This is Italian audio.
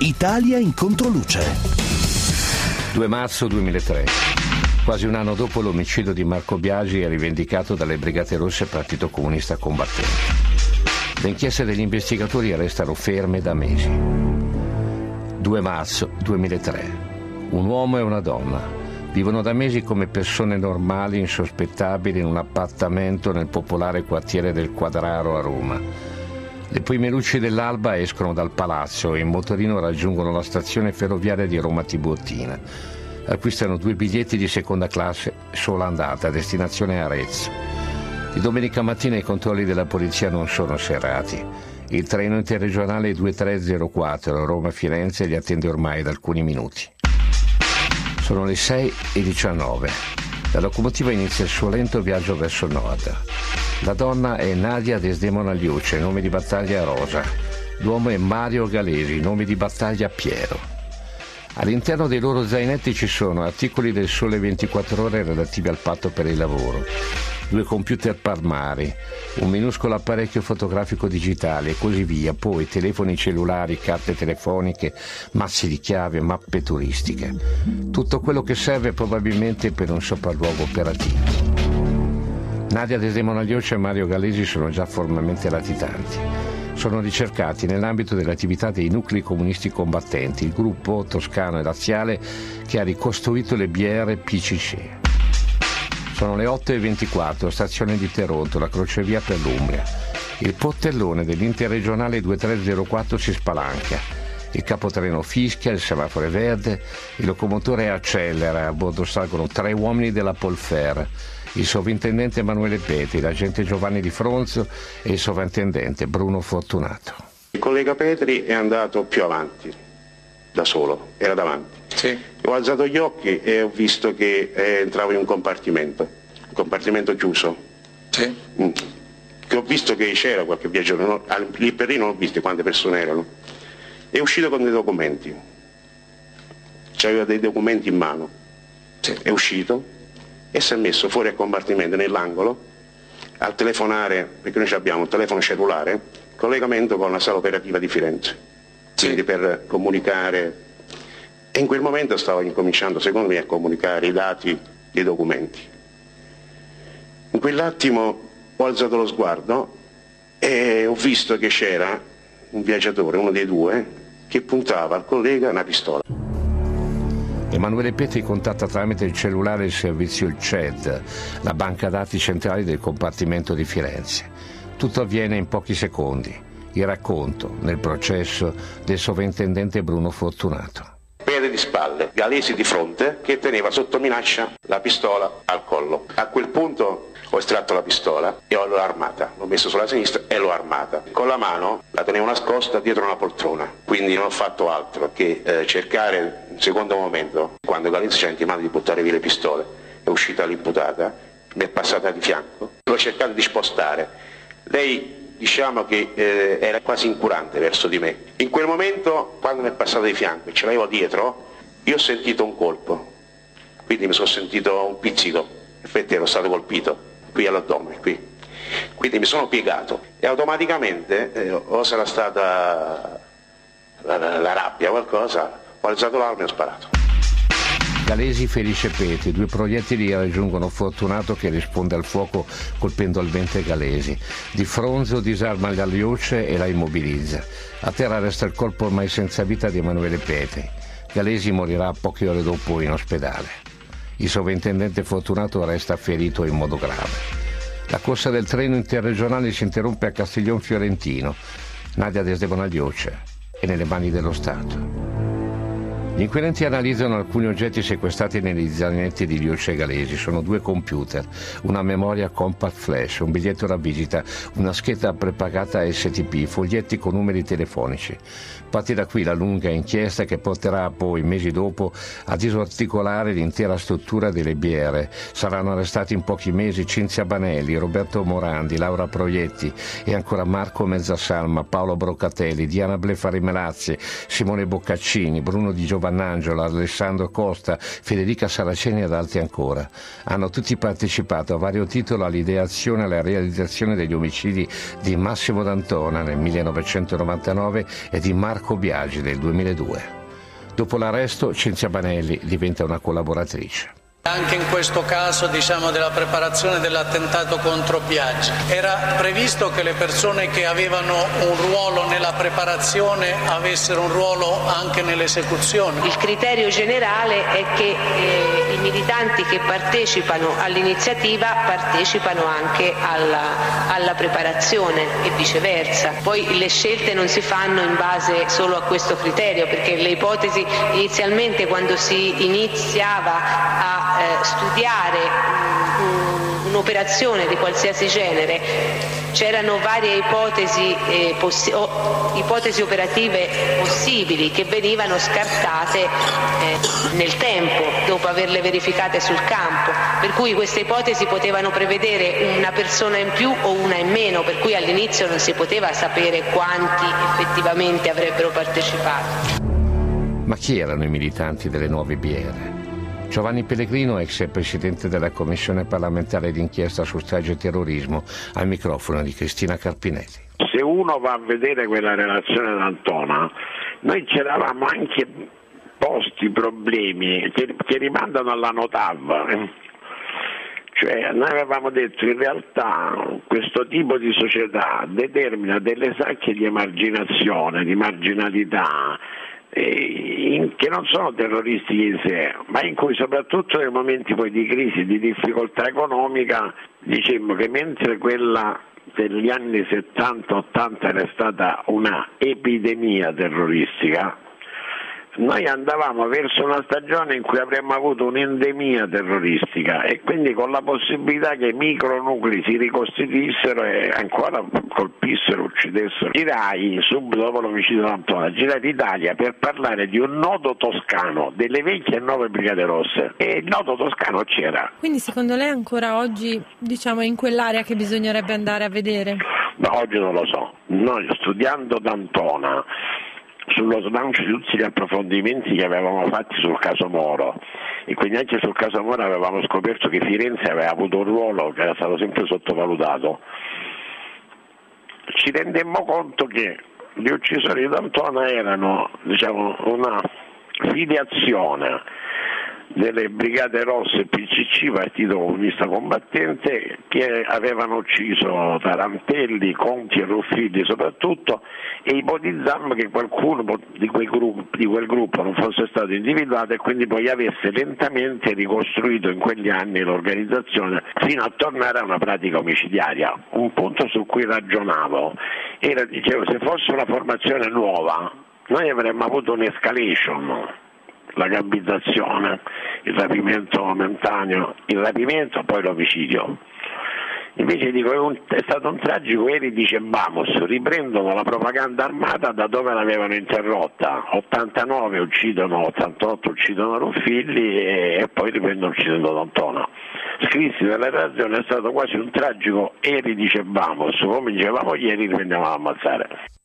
Italia in controluce. 2 marzo 2003. Quasi un anno dopo l'omicidio di Marco Biagi è rivendicato dalle Brigate Rosse Partito Comunista Combattente. Le inchieste degli investigatori restano ferme da mesi. 2 marzo 2003. Un uomo e una donna vivono da mesi come persone normali, insospettabili, in un appartamento nel popolare quartiere del Quadraro a Roma. Le prime luci dell'alba escono dal palazzo e in motorino raggiungono la stazione ferroviaria di Roma Tiburtina. Acquistano 2 biglietti di seconda classe sola andata, a destinazione Arezzo. Di domenica mattina i controlli della polizia non sono serrati. Il treno interregionale 2304 Roma-Firenze li attende ormai da alcuni minuti. Sono le 6:19. La locomotiva inizia il suo lento viaggio verso nord. La donna è Nadia Desdemona Liuce, nome di battaglia Rosa. L'uomo è Mario Galesi, nome di battaglia Piero. All'interno dei loro zainetti ci sono articoli del Sole 24 Ore relativi al patto per il lavoro, 2 computer palmari, un minuscolo apparecchio fotografico digitale e così via, poi telefoni cellulari, carte telefoniche, mazzi di chiave, mappe turistiche. Tutto quello che serve probabilmente per un sopralluogo operativo. Nadia Desdemona Liuce e Mario Galesi sono già formalmente latitanti. Sono ricercati nell'ambito delle attività dei nuclei comunisti combattenti, il gruppo toscano e laziale che ha ricostruito le BR PCC. Sono le 8:24, stazione di Teronto, la crocevia per l'Umbria. Il portellone dell'interregionale 2304 si spalanca. Il capotreno fischia, il semaforo è verde, il locomotore accelera, a bordo salgono 3 uomini della Polfer, il sovrintendente Emanuele Petri, l'agente Giovanni Di Fronzo e il sovrintendente Bruno Fortunato. Il collega Petri è andato più avanti, da solo, era davanti. Sì. Ho alzato gli occhi e ho visto che entravo in un compartimento chiuso. Sì. Che ho visto che c'era qualche viaggiatore, lì per lì non ho visto quante persone erano. È uscito con dei documenti, c'aveva dei documenti in mano. Sì. È uscito e si è messo fuori al compartimento nell'angolo al telefonare, perché noi abbiamo un telefono cellulare, collegamento con la sala operativa di Firenze, Sì. quindi per comunicare, e in quel momento stavo incominciando secondo me a comunicare i dati dei documenti. In quell'attimo ho alzato lo sguardo e ho visto che c'era un viaggiatore, uno dei 2, che puntava al collega una pistola. Emanuele Petri contatta tramite il cellulare il servizio il CED, la banca dati centrale del compartimento di Firenze. Tutto avviene in pochi secondi. Il racconto, nel processo, del sovrintendente Bruno Fortunato. Petri di spalle, Galesi di fronte, che teneva sotto minaccia la pistola al collo. A quel punto ho estratto la pistola e l'ho armata, l'ho messa sulla sinistra e l'ho armata. Con la mano la tenevo nascosta dietro una poltrona, quindi non ho fatto altro che cercare un secondo momento, quando Galesi ci ha intimato di buttare via le pistole, è uscita l'imputata, mi è passata di fianco, l'ho cercato di spostare. Lei diciamo che era quasi incurante verso di me. In quel momento, quando mi è passata di fianco e ce l'avevo dietro, io ho sentito un colpo, quindi mi sono sentito un pizzico, infatti ero stato colpito qui all'addome, qui. Quindi mi sono piegato e automaticamente, o sarà stata la rabbia o qualcosa, ho alzato l'arma e ho sparato. Galesi ferisce Petri, 2 proiettili raggiungono Fortunato che risponde al fuoco colpendo al ventre Galesi. Di Fronzo disarma la Liuce e la immobilizza. A terra resta il corpo ormai senza vita di Emanuele Petri. Galesi morirà poche ore dopo in ospedale. Il sovrintendente Fortunato resta ferito in modo grave. La corsa del treno interregionale si interrompe a Castiglion Fiorentino. Nadia Desdemona Liuce è nelle mani dello Stato. Gli inquirenti analizzano alcuni oggetti sequestrati negli zainetti di Liuce e Galesi. Sono 2 computer, una memoria compact flash, un biglietto da visita, una scheda prepagata STP, foglietti con numeri telefonici. Parti da qui la lunga inchiesta che porterà poi, mesi dopo, a disarticolare l'intera struttura delle BR. Saranno arrestati in pochi mesi Cinzia Banelli, Roberto Morandi, Laura Proietti e ancora Marco Mezzasalma, Paolo Broccatelli, Diana Blefari Melazzi, Simone Boccaccini, Bruno Di Giovanni Bannangelo, Alessandro Costa, Federica Saraceni ed altri ancora. Hanno tutti partecipato a vario titolo all'ideazione e alla realizzazione degli omicidi di Massimo D'Antona nel 1999 e di Marco Biagi nel 2002. Dopo l'arresto, Cinzia Banelli diventa una collaboratrice. Anche in questo caso, della preparazione dell'attentato contro Biagi, era previsto che le persone che avevano un ruolo nella preparazione avessero un ruolo anche nell'esecuzione. Il criterio generale è che i militanti che partecipano all'iniziativa partecipano anche alla preparazione e viceversa. Poi le scelte non si fanno in base solo a questo criterio, perché le ipotesi inizialmente, quando si iniziava a studiare un'operazione di qualsiasi genere, c'erano varie ipotesi operative possibili che venivano scartate nel tempo, dopo averle verificate sul campo, per cui queste ipotesi potevano prevedere una persona in più o una in meno, per cui all'inizio non si poteva sapere quanti effettivamente avrebbero partecipato. Ma chi erano i militanti delle nuove BR? Giovanni Pellegrino, ex presidente della Commissione parlamentare d'inchiesta su strage e terrorismo, al microfono di Cristina Carpinelli. Se uno va a vedere quella relazione d'Antona, noi ci eravamo anche posti problemi che rimandano alla NOTAV. Cioè, noi avevamo detto in realtà questo tipo di società determina delle sacche di emarginazione, di marginalità, che non sono terroristiche in sé, ma in cui soprattutto nei momenti poi di crisi, di difficoltà economica, diciamo che mentre quella degli anni 70-80 era stata una epidemia terroristica, noi andavamo verso una stagione in cui avremmo avuto un'endemia terroristica, e quindi con la possibilità che i micronuclei si ricostituissero e ancora colpissero, uccidessero. Girai subito dopo l'omicidio d'Antona, girai l'Italia per parlare di un nodo toscano, delle vecchie e nuove Brigate Rosse, e il nodo toscano c'era. Quindi secondo lei ancora oggi, è in quell'area che bisognerebbe andare a vedere? Ma oggi non lo so. Noi, studiando D'Antona, sullo slancio di tutti gli approfondimenti che avevamo fatti sul caso Moro, e quindi anche sul caso Moro avevamo scoperto che Firenze aveva avuto un ruolo che era stato sempre sottovalutato, ci rendemmo conto che gli uccisori di D'Antona erano una filiazione delle Brigate Rosse PCC, Partito Comunista Combattente, che avevano ucciso Tarantelli, Conti e Ruffilli soprattutto, e ipotizzammo che qualcuno di quel gruppo non fosse stato individuato e quindi poi avesse lentamente ricostruito in quegli anni l'organizzazione fino a tornare a una pratica omicidiaria. Un punto su cui ragionavo era, se fosse una formazione nuova, noi avremmo avuto un'escalation, la gambizzazione, il rapimento, poi l'omicidio. Invece è stato un tragico eri dicebamos, riprendono la propaganda armata da dove l'avevano interrotta, 89 uccidono, 88 uccidono Ruffilli e poi riprendono uccidendo D'Antona. Scrissi nella relazione è stato quasi un tragico eri dicebamos, come dicevamo ieri riprendiamo ad ammazzare.